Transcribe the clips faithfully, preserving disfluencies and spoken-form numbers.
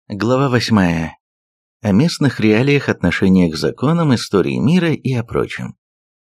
Глава восьмая. О местных реалиях, отношениях к законам, истории мира и о прочем.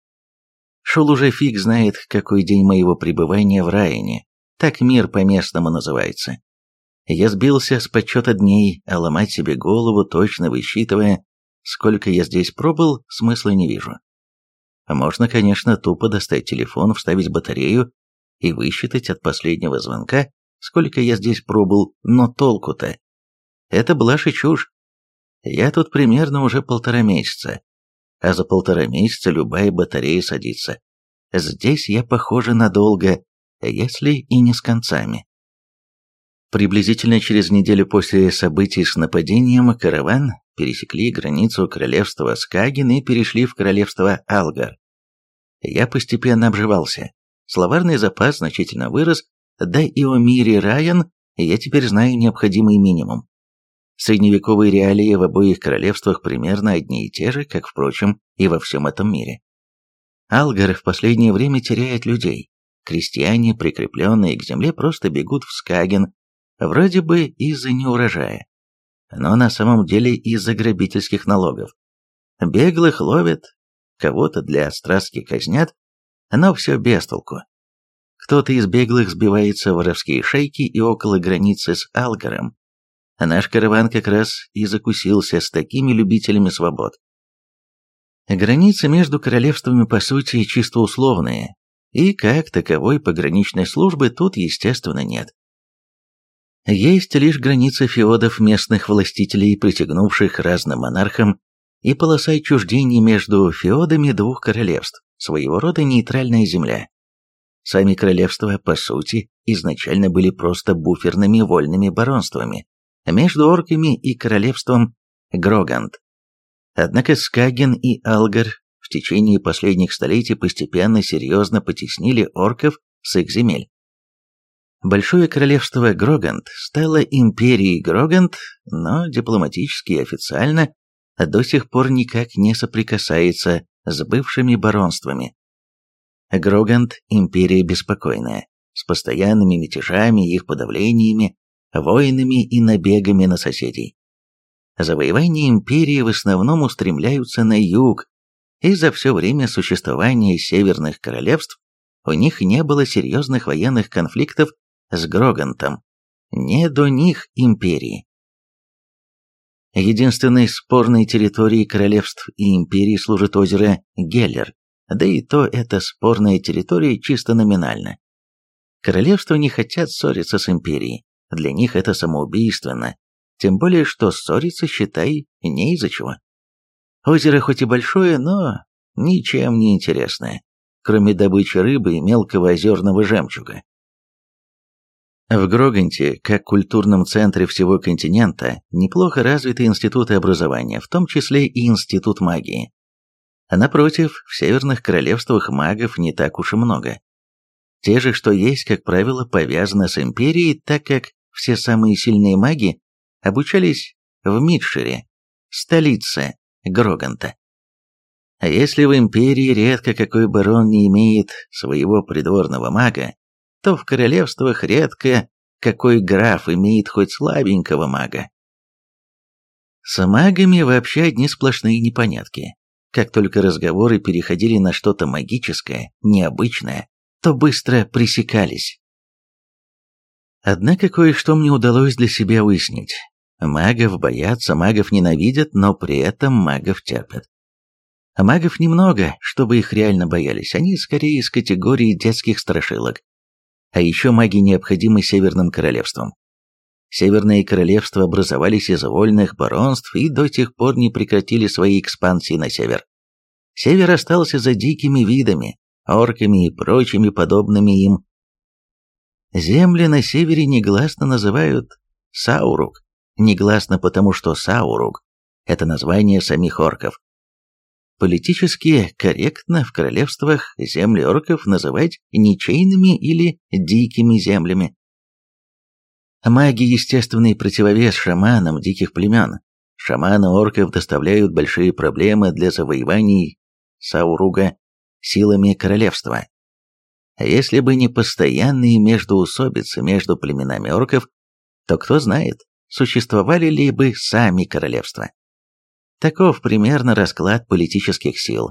Шел уже фиг знает, какой день моего пребывания в Райане, так мир по-местному называется. Я сбился с подсчета дней, а ломать себе голову, точно высчитывая, сколько я здесь пробыл, смысла не вижу. Можно, конечно, тупо достать телефон, вставить батарею и высчитать от последнего звонка, сколько я здесь пробыл, но толку-то? Это блажь и чушь. Я тут примерно уже полтора месяца, а за полтора месяца любая батарея садится. Здесь я, похоже, надолго, если и не с концами. Приблизительно через неделю после событий с нападением караван пересекли границу королевства Скаген и перешли в королевство Алгар. Я постепенно обживался. Словарный запас значительно вырос, да и о мире Райан я теперь знаю необходимый минимум. Средневековые реалии в обоих королевствах примерно одни и те же, как, впрочем, и во всем этом мире. Алгар в последнее время теряет людей. Крестьяне, прикрепленные к земле, просто бегут в Скаген, вроде бы из-за неурожая, но на самом деле из-за грабительских налогов. Беглых ловят, кого-то для страстки казнят, но все без толку. Кто-то из беглых сбивается в воровские шайки и около границы с Алгаром. Наш караван как раз и закусился с такими любителями свобод. Границы между королевствами по сути чисто условные, и как таковой пограничной службы тут, естественно, нет. Есть лишь границы феодов местных властителей, притягнувших разным монархам, и полоса отчуждений между феодами двух королевств, своего рода нейтральная земля. Сами королевства, по сути, изначально были просто буферными вольными баронствами между орками и королевством Грогант. Однако Скаген и Алгар в течение последних столетий постепенно серьезно потеснили орков с их земель. Большое королевство Грогант стало империей Грогант, но дипломатически и официально до сих пор никак не соприкасается с бывшими баронствами. Грогант – империя беспокойная, с постоянными мятежами и их подавлениями, войнами и набегами на соседей. Завоевания империи в основном устремляются на юг, и за все время существования северных королевств у них не было серьезных военных конфликтов с Грогантом, не до них империи. Единственной спорной территорией королевств и империй служит озеро Геллер, да и то это спорная территория чисто номинально. Королевства не хотят ссориться с империей, для них это самоубийственно, тем более что ссориться, считай, не из-за чего. Озеро хоть и большое, но ничем не интересное, кроме добычи рыбы и мелкого озерного жемчуга. В Гроганте, как культурном центре всего континента, неплохо развиты институты образования, в том числе и институт магии. А напротив, в северных королевствах магов не так уж и много. Те же, что есть, как правило, повязаны с империей, так как все самые сильные маги обучались в Мидшире, столице Гроганта. А если в империи редко какой барон не имеет своего придворного мага, то в королевствах редко какой граф имеет хоть слабенького мага. С магами вообще одни сплошные непонятки. Как только разговоры переходили на что-то магическое, необычное, то быстро пресекались. Однако кое-что мне удалось для себя выяснить. Магов боятся, магов ненавидят, но при этом магов терпят. Магов немного, чтобы их реально боялись, они скорее из категории детских страшилок. А еще маги необходимы северным королевствам. Северные королевства образовались из вольных баронств и до сих пор не прекратили свои экспансии на север. Север остался за дикими видами, орками и прочими подобными им. Земли на севере негласно называют Сауруг, негласно потому, что Сауруг – это название самих орков. Политически корректно в королевствах земли орков называть ничейными или дикими землями. Маги – естественный противовес шаманам диких племен. Шаманы орков доставляют большие проблемы для завоеваний Сауруга силами королевства. А если бы не постоянные междоусобицы между племенами орков, то кто знает, существовали ли бы сами королевства. Таков примерно расклад политических сил.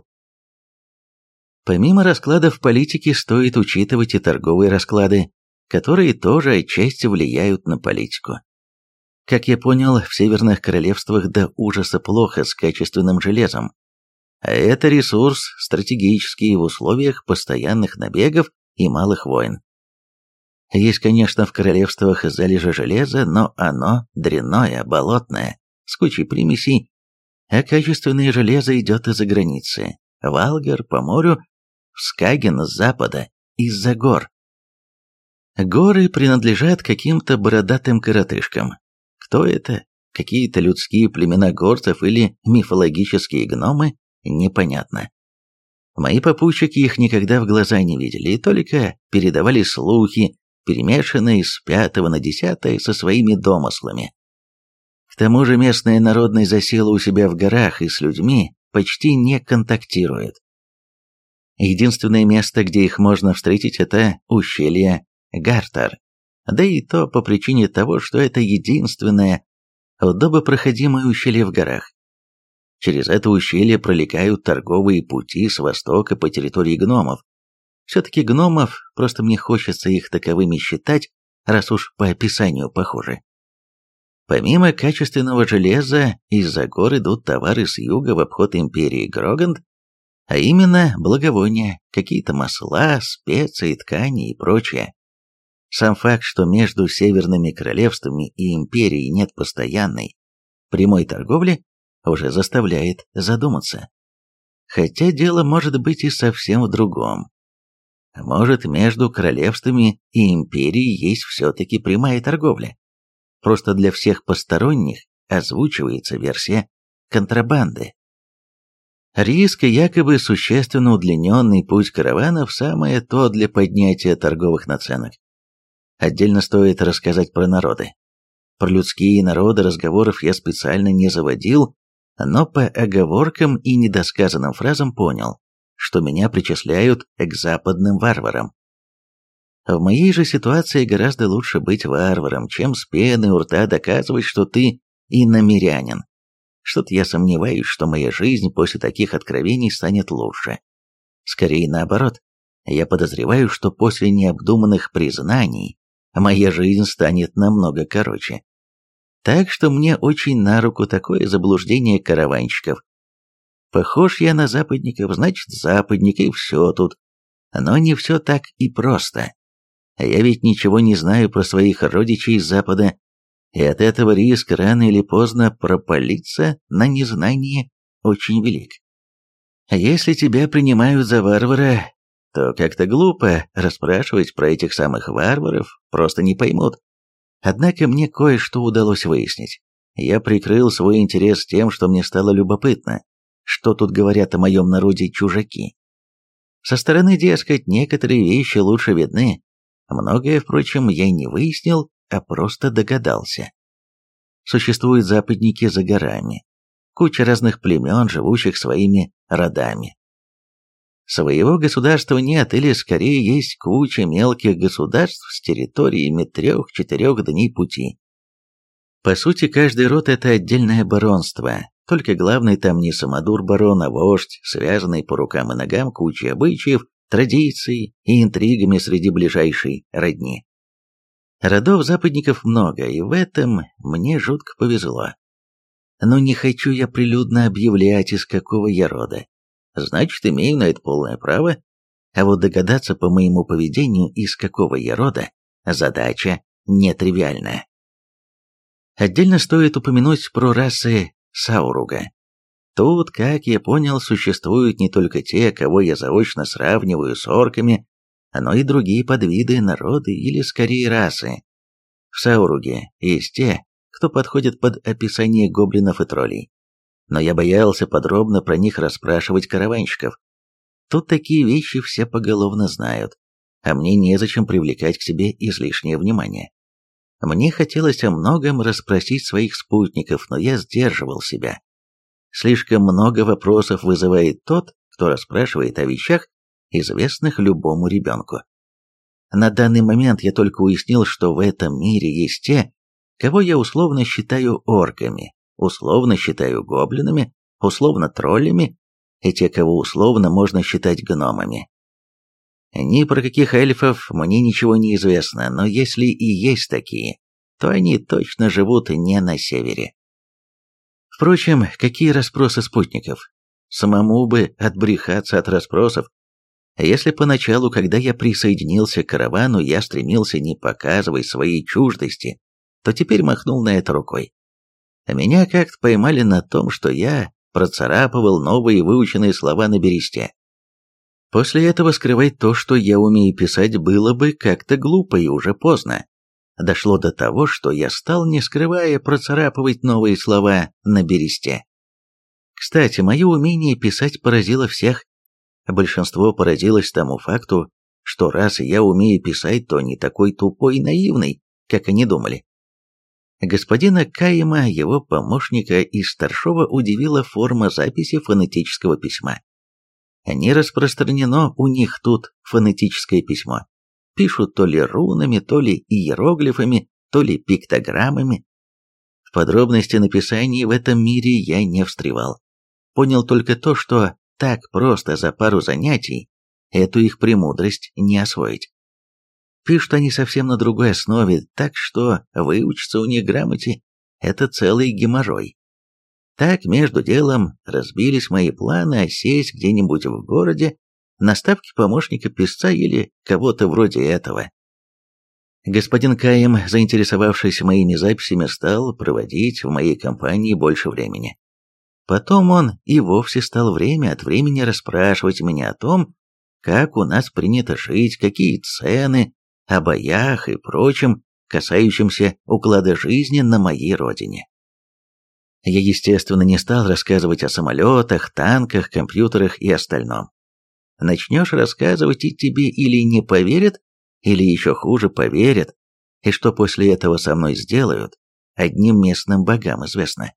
Помимо раскладов политики стоит учитывать и торговые расклады, которые тоже отчасти влияют на политику. Как я понял, в северных королевствах до ужаса плохо с качественным железом, а это ресурс стратегический в условиях постоянных набегов и малых войн. Есть, конечно, в королевствах залежи железа, но оно дрянное, болотное, с кучей примесей, а качественное железо идет из-за границы, в Алгар, по морю, в Скаген с запада, из-за гор. Горы принадлежат каким-то бородатым коротышкам. Кто это? Какие-то людские племена горцев или мифологические гномы? Непонятно. Мои попутчики их никогда в глаза не видели, и только передавали слухи, перемешанные с пятого на десятое со своими домыслами. К тому же местная народность засела у себя в горах и с людьми почти не контактирует. Единственное место, где их можно встретить, это ущелье Гартар, да и то по причине того, что это единственное удобопроходимое ущелье в горах. Через это ущелье пролегают торговые пути с востока по территории гномов. Все-таки гномов, просто мне хочется их таковыми считать, раз уж по описанию похожи. Помимо качественного железа, из-за гор идут товары с юга в обход империи Гроганд, а именно благовония, какие-то масла, специи, ткани и прочее. Сам факт, что между северными королевствами и империей нет постоянной, прямой торговли, уже заставляет задуматься. Хотя дело может быть и совсем в другом. Может, между королевствами и империей есть все-таки прямая торговля. Просто для всех посторонних озвучивается версия контрабанды. Риск и якобы существенно удлиненный путь караванов – самое то для поднятия торговых наценок. Отдельно стоит рассказать про народы. Про людские народы разговоров я специально не заводил, но по оговоркам и недосказанным фразам понял, что меня причисляют к западным варварам. В моей же ситуации гораздо лучше быть варваром, чем с пеной у рта доказывать, что ты иномирянин. Что-то я сомневаюсь, что моя жизнь после таких откровений станет лучше. Скорее наоборот, я подозреваю, что после необдуманных признаний моя жизнь станет намного короче. Так что мне очень на руку такое заблуждение караванщиков. Похож я на западников, значит западник, и все тут. Но не все так и просто. Я ведь ничего не знаю про своих родичей из Запада, и от этого риск рано или поздно пропалиться на незнании очень велик. А если тебя принимают за варвара, то как-то глупо расспрашивать про этих самых варваров, просто не поймут. Однако мне кое-что удалось выяснить. Я прикрыл свой интерес тем, что мне стало любопытно, что тут говорят о моем народе чужаки. Со стороны, дескать, некоторые вещи лучше видны. Многое, впрочем, я не выяснил, а просто догадался. Существуют западники за горами, куча разных племен, живущих своими родами. Своего государства нет, или скорее есть куча мелких государств с территориями трех-четырех дней пути. По сути, каждый род – это отдельное баронство, только главный там не самодур-барон, а вождь, связанный по рукам и ногам кучей обычаев, традиций и интригами среди ближайшей родни. Родов западников много, и в этом мне жутко повезло. Но не хочу я прилюдно объявлять, из какого я рода. Значит, имею на это полное право, а вот догадаться по моему поведению, из какого я рода, задача нетривиальная. Отдельно стоит упомянуть про расы Сауруга. Тут, как я понял, существуют не только те, кого я заочно сравниваю с орками, но и другие подвиды, народы или скорее расы. В Сауруге есть те, кто подходит под описание гоблинов и троллей. Но я боялся подробно про них расспрашивать караванщиков. Тут такие вещи все поголовно знают, а мне незачем привлекать к себе излишнее внимание. Мне хотелось о многом расспросить своих спутников, но я сдерживал себя. Слишком много вопросов вызывает тот, кто расспрашивает о вещах, известных любому ребенку. На данный момент я только уяснил, что в этом мире есть те, кого я условно считаю орками, условно считаю гоблинами, условно троллями, и те, кого условно можно считать гномами. Ни про каких эльфов мне ничего не известно, но если и есть такие, то они точно живут не на севере. Впрочем, какие расспросы спутников? Самому бы отбрехаться от расспросов. Если поначалу, когда я присоединился к каравану, я стремился не показывать своей чуждости, то теперь махнул на это рукой. Меня как-то поймали на том, что я процарапывал новые выученные слова на бересте. После этого скрывать то, что я умею писать, было бы как-то глупо и уже поздно. Дошло до того, что я стал, не скрывая, процарапывать новые слова на бересте. Кстати, мое умение писать поразило всех. Большинство поразилось тому факту, что раз я умею писать, то не такой тупой и наивный, как они думали. Господина Каима, его помощника и старшего удивила форма записи фонетического письма. Не распространено у них тут фонетическое письмо. Пишут то ли рунами, то ли иероглифами, то ли пиктограммами. В подробности написания в этом мире я не встревал. Понял только то, что так просто за пару занятий эту их премудрость не освоить. Пишут они совсем на другой основе, так что выучиться у них грамоте – это целый геморрой. Так, между делом, разбились мои планы осесть где-нибудь в городе на ставке помощника писца или кого-то вроде этого. Господин Каим, заинтересовавшись моими записями, стал проводить в моей компании больше времени. Потом он и вовсе стал время от времени расспрашивать меня о том, как у нас принято жить, какие цены, о боях и прочем, касающемся уклада жизни на моей родине. Я, естественно, не стал рассказывать о самолетах, танках, компьютерах и остальном. Начнешь рассказывать, и тебе или не поверят, или еще хуже поверят, и что после этого со мной сделают, одним местным богам известно.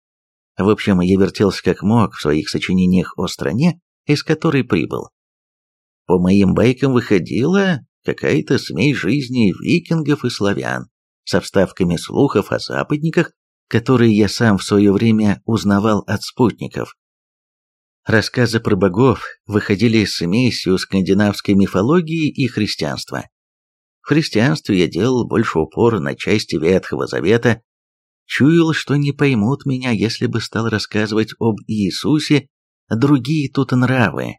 В общем, я вертелся как мог в своих сочинениях о стране, из которой прибыл. По моим байкам выходила какая-то смесь жизни викингов и славян, со вставками слухов о западниках, которые я сам в свое время узнавал от спутников. Рассказы про богов выходили с смесью скандинавской мифологии и христианства. В христианстве я делал больше упор на части Ветхого Завета, чуял, что не поймут меня, если бы стал рассказывать об Иисусе, другие тут нравы.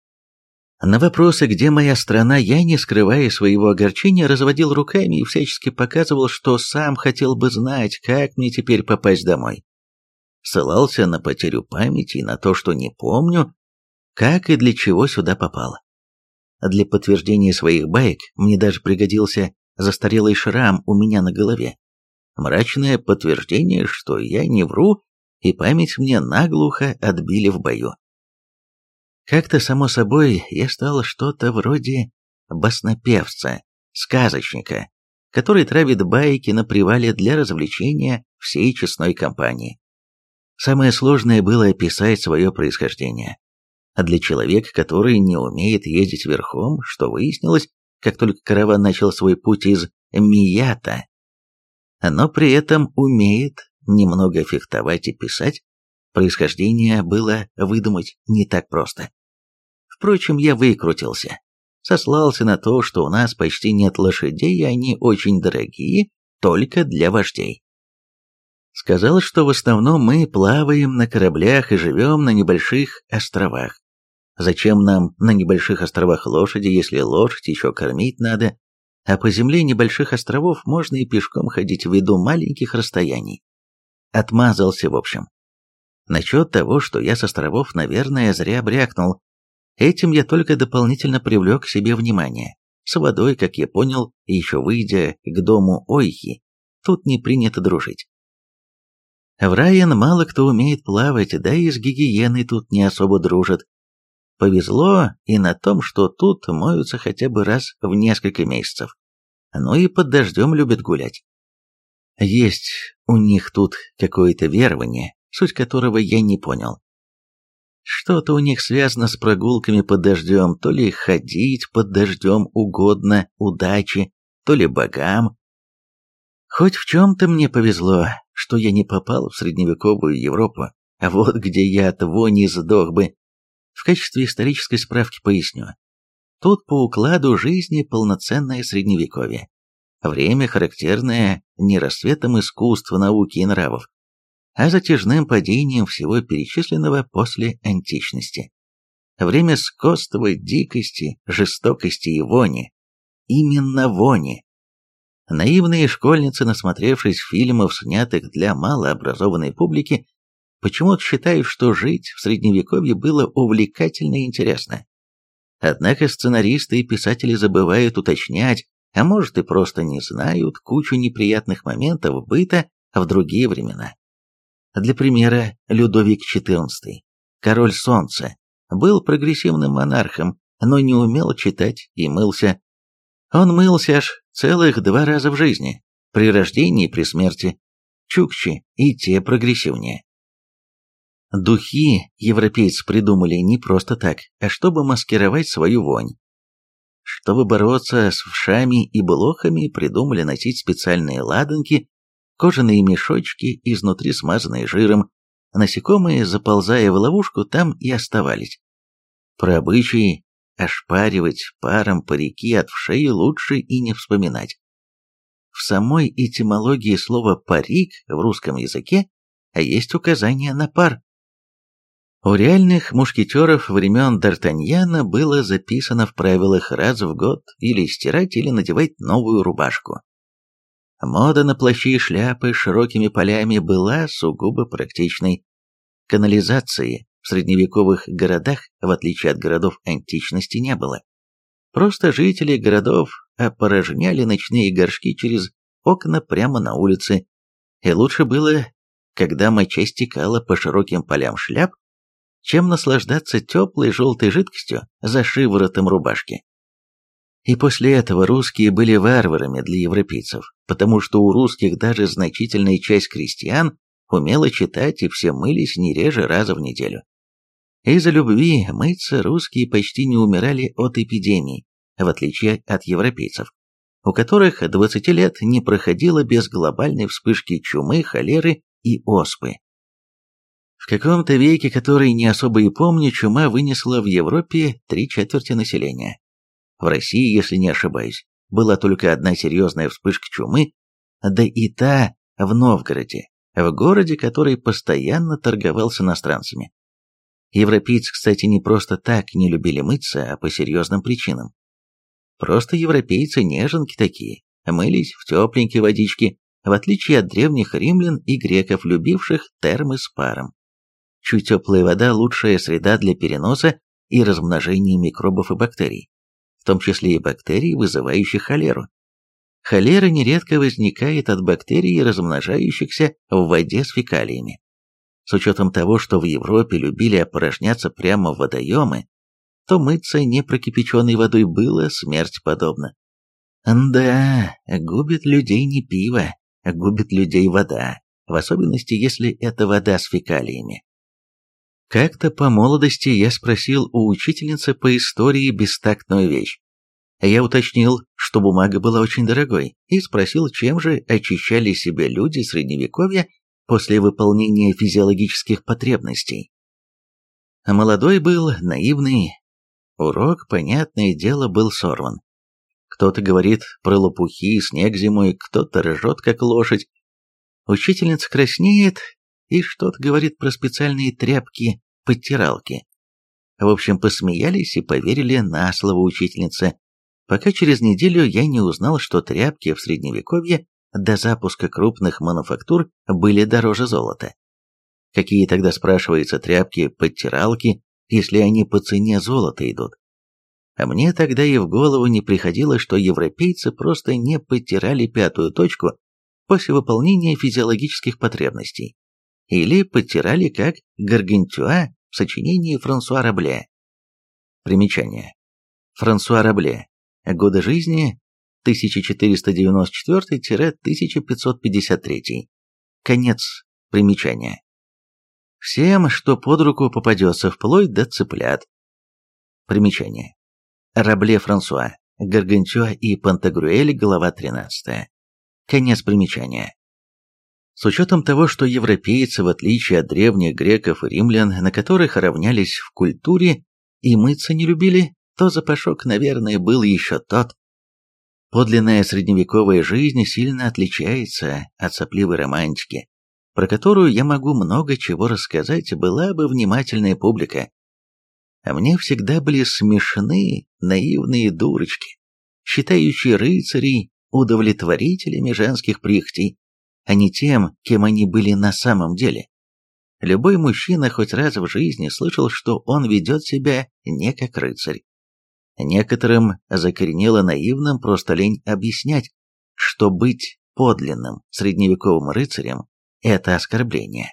На вопросы, где моя страна, я, не скрывая своего огорчения, разводил руками и всячески показывал, что сам хотел бы знать, как мне теперь попасть домой. Ссылался на потерю памяти и на то, что не помню, как и для чего сюда попало. Для подтверждения своих баек мне даже пригодился застарелый шрам у меня на голове. Мрачное подтверждение, что я не вру, и память мне наглухо отбили в бою. Как-то, само собой, я стал что-то вроде баснопевца, сказочника, который травит байки на привале для развлечения всей честной компании. Самое сложное было описать свое происхождение. А для человека, который не умеет ездить верхом, что выяснилось, как только караван начал свой путь из Мията, но при этом умеет немного фехтовать и писать, происхождение было выдумать не так просто. Впрочем, я выкрутился. Сослался на то, что у нас почти нет лошадей, и они очень дорогие, только для вождей. Сказал, что в основном мы плаваем на кораблях и живем на небольших островах. Зачем нам на небольших островах лошади, если лошадь еще кормить надо, а по земле небольших островов можно и пешком ходить ввиду маленьких расстояний. Отмазался в общем. Насчет того, что я с островов, наверное, зря брякнул. Этим я только дополнительно привлек к себе внимание. С водой, как я понял, еще выйдя к дому Ойхи, тут не принято дружить. В Райен мало кто умеет плавать, да и с гигиеной тут не особо дружат. Повезло и на том, что тут моются хотя бы раз в несколько месяцев. Ну и под дождем любят гулять. Есть у них тут какое-то верование, суть которого я не понял. Что-то у них связано с прогулками под дождем, то ли ходить под дождем угодно удачи, то ли богам. Хоть в чем-то мне повезло, что я не попал в средневековую Европу, а вот где я от вони сдох бы. В качестве исторической справки поясню. Тут по укладу жизни полноценное средневековье. Время, характерное не расцветом искусства, науки и нравов, а затяжным падением всего перечисленного после античности. Время скотства, дикости, жестокости и вони. Именно вони. Наивные школьницы, насмотревшись фильмов, снятых для малообразованной публики, почему-то считают, что жить в Средневековье было увлекательно и интересно. Однако сценаристы и писатели забывают уточнять, а может и просто не знают кучу неприятных моментов быта в другие времена. Для примера, Людовик четырнадцатый, король солнца, был прогрессивным монархом, но не умел читать и мылся. Он мылся аж целых два раза в жизни, при рождении и при смерти. Чукчи и те прогрессивнее. Духи европейцы придумали не просто так, а чтобы маскировать свою вонь. Чтобы бороться с вшами и блохами, придумали носить специальные ладанки, кожаные мешочки, изнутри смазанные жиром. Насекомые, заползая в ловушку, там и оставались. Про обычаи ошпаривать паром парики от вшей лучше и не вспоминать. В самой этимологии слова «парик» в русском языке есть указание на пар. У реальных мушкетеров времен Д'Артаньяна было записано в правилах раз в год или стирать, или надевать новую рубашку. Мода на плащи и шляпы с широкими полями была сугубо практичной. Канализации в средневековых городах, в отличие от городов античности, не было. Просто жители городов опорожняли ночные горшки через окна прямо на улице, и лучше было, когда моча стекала по широким полям шляп, чем наслаждаться теплой желтой жидкостью за шиворотом рубашки. И после этого русские были варварами для европейцев, потому что у русских даже значительная часть крестьян умела читать, и все мылись не реже раза в неделю. Из-за любви мыться русские почти не умирали от эпидемий, в отличие от европейцев, у которых двадцати лет не проходило без глобальной вспышки чумы, холеры и оспы. В каком-то веке, который не особо и помню, чума вынесла в Европе три четверти населения. В России, если не ошибаюсь, была только одна серьезная вспышка чумы, да и та в Новгороде, в городе, который постоянно торговал с иностранцами. Европейцы, кстати, не просто так не любили мыться, а по серьезным причинам. Просто европейцы неженки такие, мылись в тепленькой водичке, в отличие от древних римлян и греков, любивших термы с паром. Чуть теплая вода – лучшая среда для переноса и размножения микробов и бактерий, в том числе и бактерий, вызывающих холеру. Холера нередко возникает от бактерий, размножающихся в воде с фекалиями. С учетом того, что в Европе любили опорожняться прямо в водоемы, то мыться непрокипяченной водой было смерть подобно. Да, губит людей не пиво, губит людей вода, в особенности, если это вода с фекалиями. Как-то по молодости я спросил у учительницы по истории бестактную вещь. Я уточнил, что бумага была очень дорогой, и спросил, чем же очищали себя люди Средневековья после выполнения физиологических потребностей. Молодой был, наивный. Урок, понятное дело, был сорван. Кто-то говорит про лопухи, снег зимой, кто-то ржет, как лошадь. Учительница краснеет и что-то говорит про специальные тряпки-подтиралки. В общем, посмеялись и поверили на слово учительницы, пока через неделю я не узнал, что тряпки в Средневековье до запуска крупных мануфактур были дороже золота. Какие тогда, спрашивается, тряпки-подтиралки, если они по цене золота идут? А мне тогда и в голову не приходило, что европейцы просто не подтирали пятую точку после выполнения физиологических потребностей. Или подтирали как Гаргантюа в сочинении Франсуа Рабле. Примечание. Франсуа Рабле. Годы жизни тысяча четыреста девяносто четвёртый — тысяча пятьсот пятьдесят третий. Конец примечания. Всем, что под руку попадется, вплоть до цыплят. Примечание. Рабле Франсуа. Гаргантюа и Пантагрюэль, глава тринадцатая. Конец примечания. С учетом того, что европейцы, в отличие от древних греков и римлян, на которых равнялись в культуре и мыться не любили, то запашок, наверное, был еще тот. Подлинная средневековая жизнь сильно отличается от сопливой романтики, про которую я могу много чего рассказать, была бы внимательная публика. А мне всегда были смешны наивные дурочки, считающие рыцарей удовлетворителями женских прихотей, а не тем, кем они были на самом деле. Любой мужчина хоть раз в жизни слышал, что он ведет себя не как рыцарь. Некоторым закоренело наивным просто лень объяснять, что быть подлинным средневековым рыцарем – это оскорбление.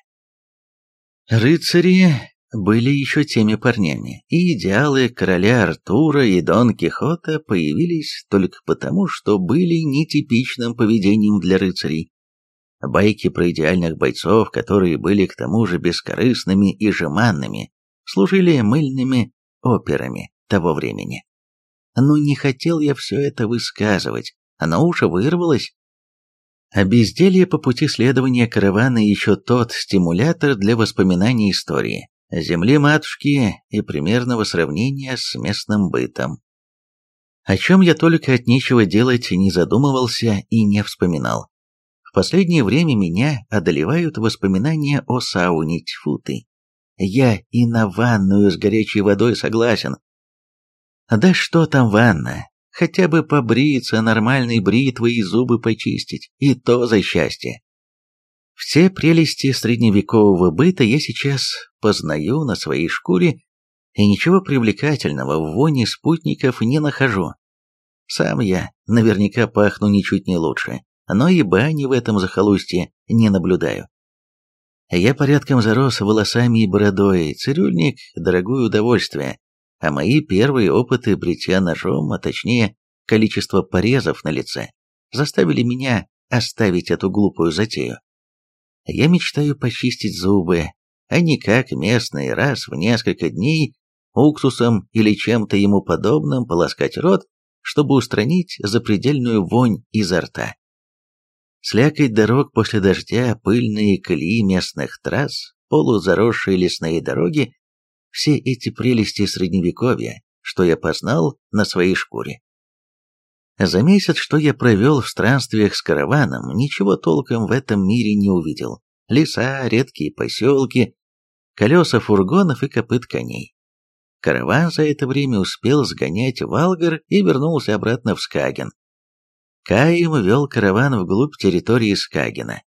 Рыцари были еще теми парнями, и идеалы короля Артура и Дон Кихота появились только потому, что были нетипичным поведением для рыцарей. Байки про идеальных бойцов, которые были к тому же бескорыстными и жеманными, служили мыльными операми того времени. Но не хотел я все это высказывать, оно уже вырвалось. А безделье по пути следования каравана еще тот стимулятор для воспоминаний истории, земли-матушки и примерного сравнения с местным бытом. О чем я только от нечего делать не задумывался и не вспоминал. В последнее время меня одолевают воспоминания о сауне, тьфу ты. Я и на ванную с горячей водой согласен. Да что там ванна, хотя бы побриться нормальной бритвой и зубы почистить, и то за счастье. Все прелести средневекового быта я сейчас познаю на своей шкуре, и ничего привлекательного в воне спутников не нахожу. Сам я наверняка пахну ничуть не лучше, но и бани в этом захолустье не наблюдаю. Я порядком зарос волосами и бородой, цирюльник – дорогое удовольствие, а мои первые опыты бритья ножом, а точнее количество порезов на лице, заставили меня оставить эту глупую затею. Я мечтаю почистить зубы, а не как местный раз в несколько дней уксусом или чем-то ему подобным полоскать рот, чтобы устранить запредельную вонь изо рта. Слякоть дорог после дождя, пыльные колеи местных трасс, полузаросшие лесные дороги – все эти прелести средневековья, что я познал на своей шкуре. За месяц, что я провел в странствиях с караваном, ничего толком в этом мире не увидел. Леса, редкие поселки, колеса фургонов и копыт коней. Караван за это время успел сгонять в Алгар и вернулся обратно в Скаген. Каим вел караван вглубь территории Скагена.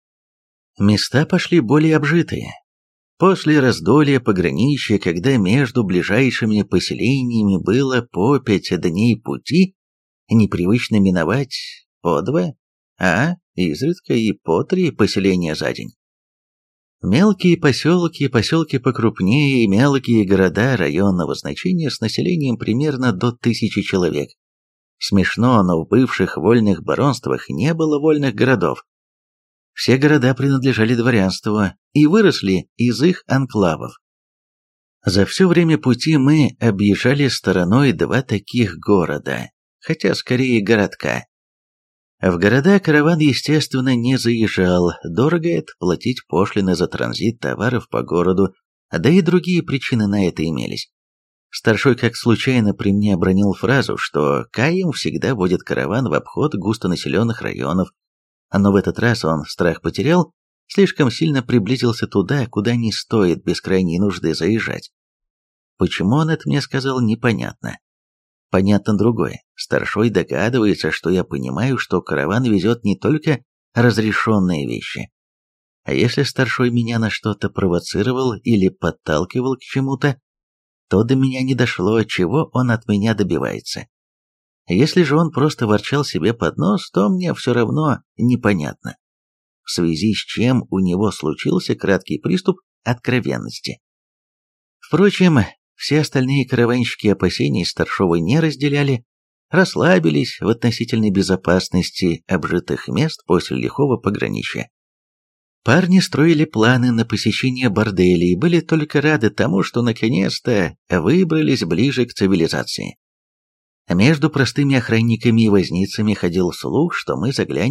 Места пошли более обжитые. После раздолья пограничья, когда между ближайшими поселениями было по пять дней пути, непривычно миновать по два, а изредка и по три поселения за день. Мелкие поселки, поселки покрупнее и мелкие города районного значения с населением примерно до тысячи человек. Смешно, но в бывших вольных баронствах не было вольных городов. Все города принадлежали дворянству и выросли из их анклавов. За все время пути мы объезжали стороной два таких города, хотя скорее городка. В города караван, естественно, не заезжал, дорого это платить пошлины за транзит товаров по городу, да и другие причины на это имелись. Старшой как случайно при мне обронил фразу, что Каим всегда водит караван в обход густонаселенных районов, но в этот раз он страх потерял, слишком сильно приблизился туда, куда не стоит без крайней нужды заезжать. Почему он это мне сказал, непонятно. Понятно другое. Старшой догадывается, что я понимаю, что караван везет не только разрешенные вещи. А если старшой меня на что-то провоцировал или подталкивал к чему-то, то до меня не дошло, чего он от меня добивается. Если же он просто ворчал себе под нос, то мне все равно непонятно, в связи с чем у него случился краткий приступ откровенности. Впрочем, все остальные караванщики опасений старшего не разделяли, расслабились в относительной безопасности обжитых мест после лихого пограничья. Парни строили планы на посещение борделей и были только рады тому, что наконец-то выбрались ближе к цивилизации. Между простыми охранниками и возницами ходил слух, что мы заглянем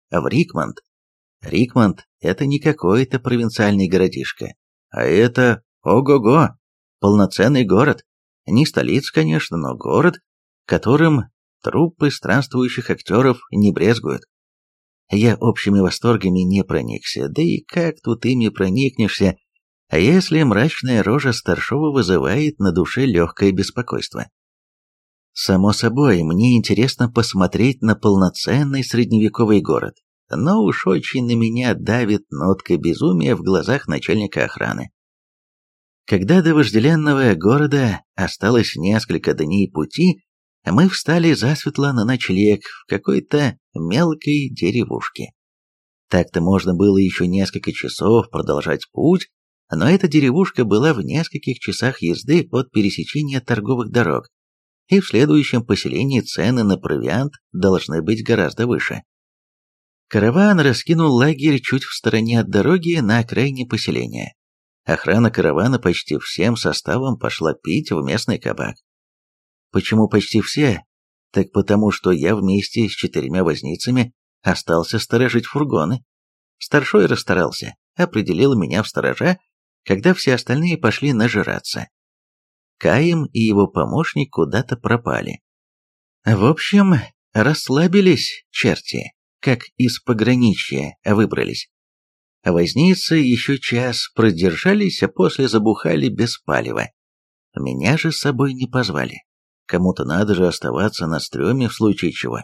в Рикмонд. Рикмонд – это не какой-то провинциальный городишко, а это, ого-го, полноценный город. Не столица, конечно, но город, которым труппы странствующих актеров не брезгуют. Я общими восторгами не проникся, да и как тут ими проникнешься, а если мрачная рожа старшего вызывает на душе легкое беспокойство. Само собой, мне интересно посмотреть на полноценный средневековый город, но уж очень на меня давит нотка безумия в глазах начальника охраны. Когда до вожделенного города осталось несколько дней пути, мы встали засветло на ночлег в какой-то мелкой деревушке. Так-то можно было еще несколько часов продолжать путь, но эта деревушка была в нескольких часах езды от пересечения торговых дорог, и в следующем поселении цены на провиант должны быть гораздо выше. Караван раскинул лагерь чуть в стороне от дороги на окраине поселения. Охрана каравана почти всем составом пошла пить в местный кабак. Почему почти все? Так потому, что я вместе с четырьмя возницами остался сторожить фургоны. Старшой расстарался, определил меня в сторожа, когда все остальные пошли нажираться. Каим и его помощник куда-то пропали. В общем, расслабились черти, как из пограничья выбрались. Возницы еще час продержались, а после забухали без палева. Меня же с собой не позвали. Кому-то надо же оставаться на стреме в случае чего.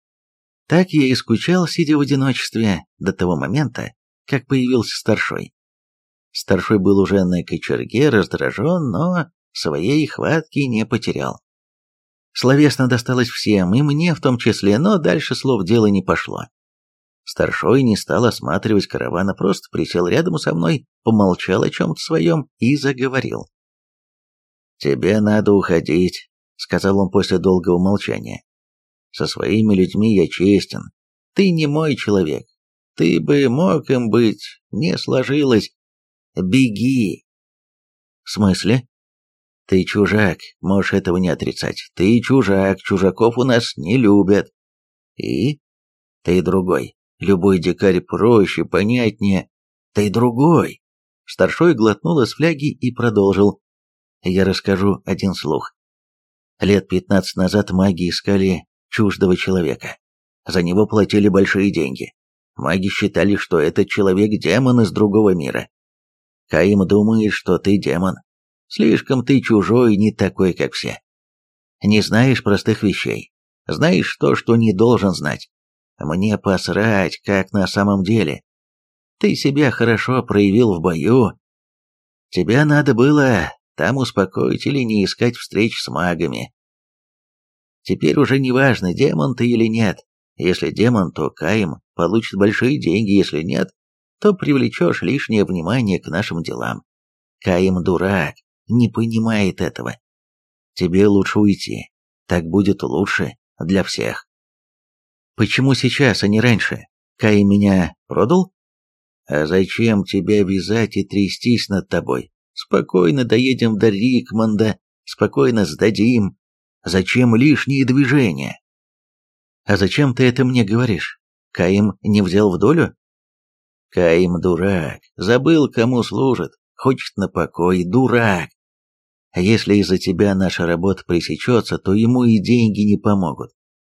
Так я и скучал, сидя в одиночестве, до того момента, как появился старшой. Старшой был уже на кочерге, раздражен, но своей хватки не потерял. Словесно досталось всем, и мне в том числе, но дальше слов дело не пошло. Старшой не стал осматривать караван, а просто присел рядом со мной, помолчал о чем-то своем и заговорил. «Тебе надо уходить», — сказал он после долгого молчания. «Со своими людьми я честен. Ты не мой человек. Ты бы мог им быть, не сложилось. Беги». «В смысле?» «Ты чужак, можешь этого не отрицать. Ты чужак, чужаков у нас не любят. И? Ты другой. Любой дикарь проще, понятнее. Ты другой». Старшой глотнул из фляги и продолжил. «Я расскажу один слух. Лет пятнадцать назад маги искали чуждого человека. За него платили большие деньги. Маги считали, что этот человек демон из другого мира. Каим думает, что ты демон. Слишком ты чужой, не такой, как все. Не знаешь простых вещей. Знаешь то, что не должен знать. Мне посрать, как на самом деле. Ты себя хорошо проявил в бою. Тебя надо было там успокоить или не искать встреч с магами. Теперь уже не важно, демон ты или нет. Если демон, то Каим получит большие деньги, если нет, то привлечешь лишнее внимание к нашим делам. Каим дурак, не понимает этого. Тебе лучше уйти, так будет лучше для всех». «Почему сейчас, а не раньше? Каим меня продал?» «А зачем тебя вязать и трястись над тобой? Спокойно доедем до Рикмонда, спокойно сдадим. Зачем лишние движения?» «А зачем ты это мне говоришь? Каим не взял в долю?» «Каим дурак, забыл, кому служит, хочет на покой, дурак. А если из-за тебя наша работа пресечется, то ему и деньги не помогут.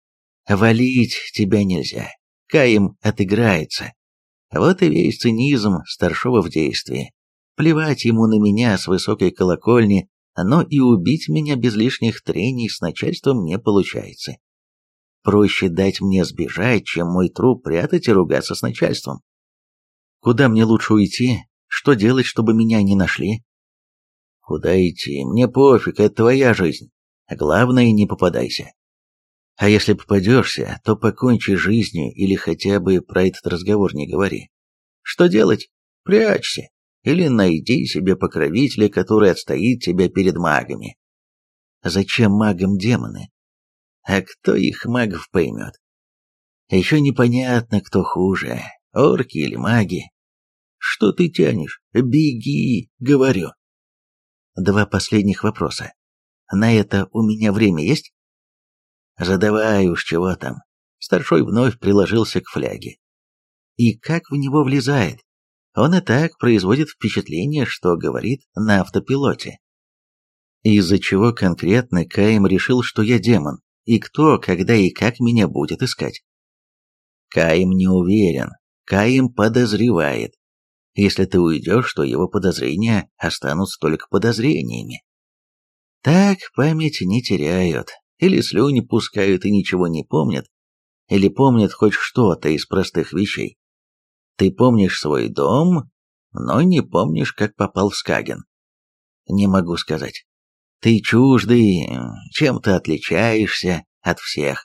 Валить тебя нельзя, Каим отыграется. Вот и весь цинизм старшего в действии. Плевать ему на меня с высокой колокольни, но и убить меня без лишних трений с начальством не получается. Проще дать мне сбежать, чем мой труп прятать и ругаться с начальством. Куда мне лучше уйти? Что делать, чтобы меня не нашли?» «Куда идти? Мне пофиг, это твоя жизнь. Главное, не попадайся. А если попадешься, то покончи жизнью или хотя бы про этот разговор не говори. Что делать? Прячься. Или найди себе покровителя, который отстоит тебя перед магами. Зачем магам демоны? А кто их магов поймет? Еще непонятно, кто хуже, орки или маги. Что ты тянешь? Беги, говорю». Два последних вопроса. На это у меня время есть? «Задавай уж, чего там». Старшой вновь приложился к фляге. и как в него влезает. Он и так производит впечатление, что говорит на автопилоте. Из-за чего конкретно Каим решил, что я демон, и кто, когда и как меня будет искать? Каим не уверен, Каим подозревает. Если ты уйдешь, то его подозрения останутся только подозрениями. Так память не теряют, или слюни пускают и ничего не помнят, или помнят хоть что-то из простых вещей. Ты помнишь свой дом, но не помнишь, как попал в Скаген. Не могу сказать. Ты чуждый, чем-то отличаешься от всех.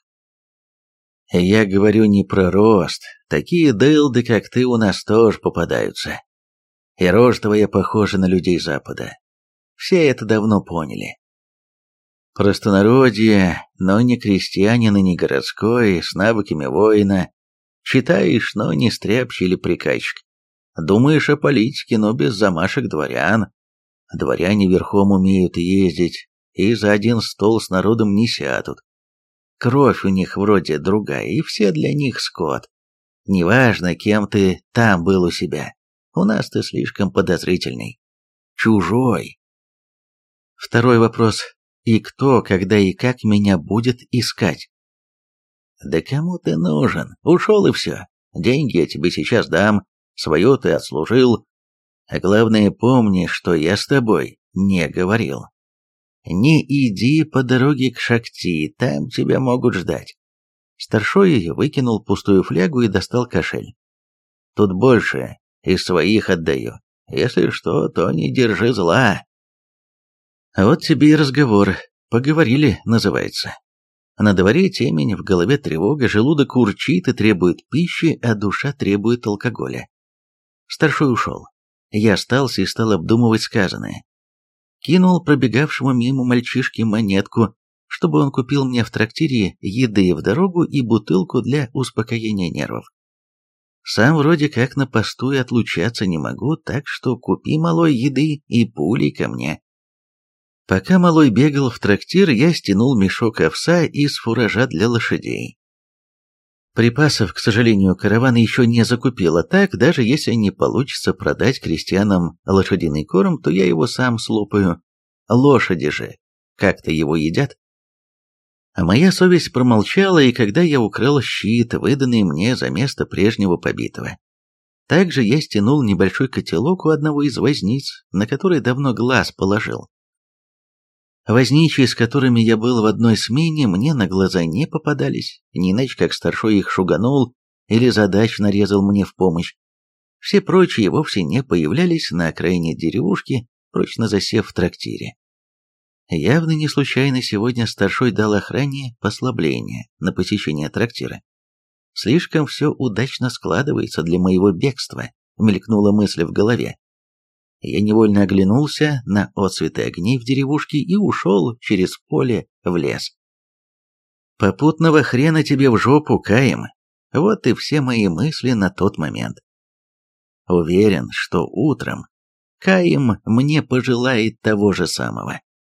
Я говорю не про рост. Такие дылды, как ты, у нас тоже попадаются. И рожа твоя похожа на людей Запада. Все это давно поняли. Простонародье, но не крестьянин и не городской, с навыками воина. Читаешь, но не стряпчий или приказчик. Думаешь о политике, но без замашек дворян. Дворяне верхом умеют ездить, и за один стол с народом не сядут. Кровь у них вроде другая, и все для них скот. Неважно, кем ты там был у себя, у нас ты слишком подозрительный. Чужой. Второй вопрос. И кто, когда и как меня будет искать? Да кому ты нужен? Ушел и все. Деньги я тебе сейчас дам, свое ты отслужил. А главное, помни, что я с тобой не говорил. Не иди по дороге к Шакти, там тебя могут ждать. Старшой выкинул пустую флягу и достал кошель. Тут больше, из своих отдаю. Если что, то не держи зла. Вот тебе и разговор. Поговорили, называется. На дворе темень, в голове тревога, желудок урчит и требует пищи, а душа требует алкоголя. Старшой ушел. Я остался и стал обдумывать сказанное. Кинул пробегавшему мимо мальчишке монетку, чтобы он купил мне в трактире еды в дорогу и бутылку для успокоения нервов. Сам вроде как на посту и отлучаться не могу, так что купи, малой, еды и пулей ко мне. Пока малой бегал в трактир, я стянул мешок овса из фуража для лошадей. Припасов, к сожалению, караван еще не закупил, а так, даже если не получится продать крестьянам лошадиный корм, то я его сам слопаю. Лошади же как-то его едят. А моя совесть промолчала, и когда я украл щит, выданный мне за место прежнего побитого. Также я стянул небольшой котелок у одного из возниц, на который давно глаз положил. Возничие, с которыми я был в одной смене, мне на глаза не попадались, не иначе как старшой их шуганул или задач нарезал мне в помощь. Все прочие вовсе не появлялись на окраине деревушки, прочно засев в трактире. Явно не случайно сегодня старшой дал охране послабление на посещение трактира. Слишком все удачно складывается для моего бегства, мелькнула мысль в голове. Я невольно оглянулся на отсветы огней в деревушке и ушел через поле в лес. Попутного хрена тебе в жопу, Каим. Вот и все мои мысли на тот момент. Уверен, что утром Каим мне пожелает того же самого.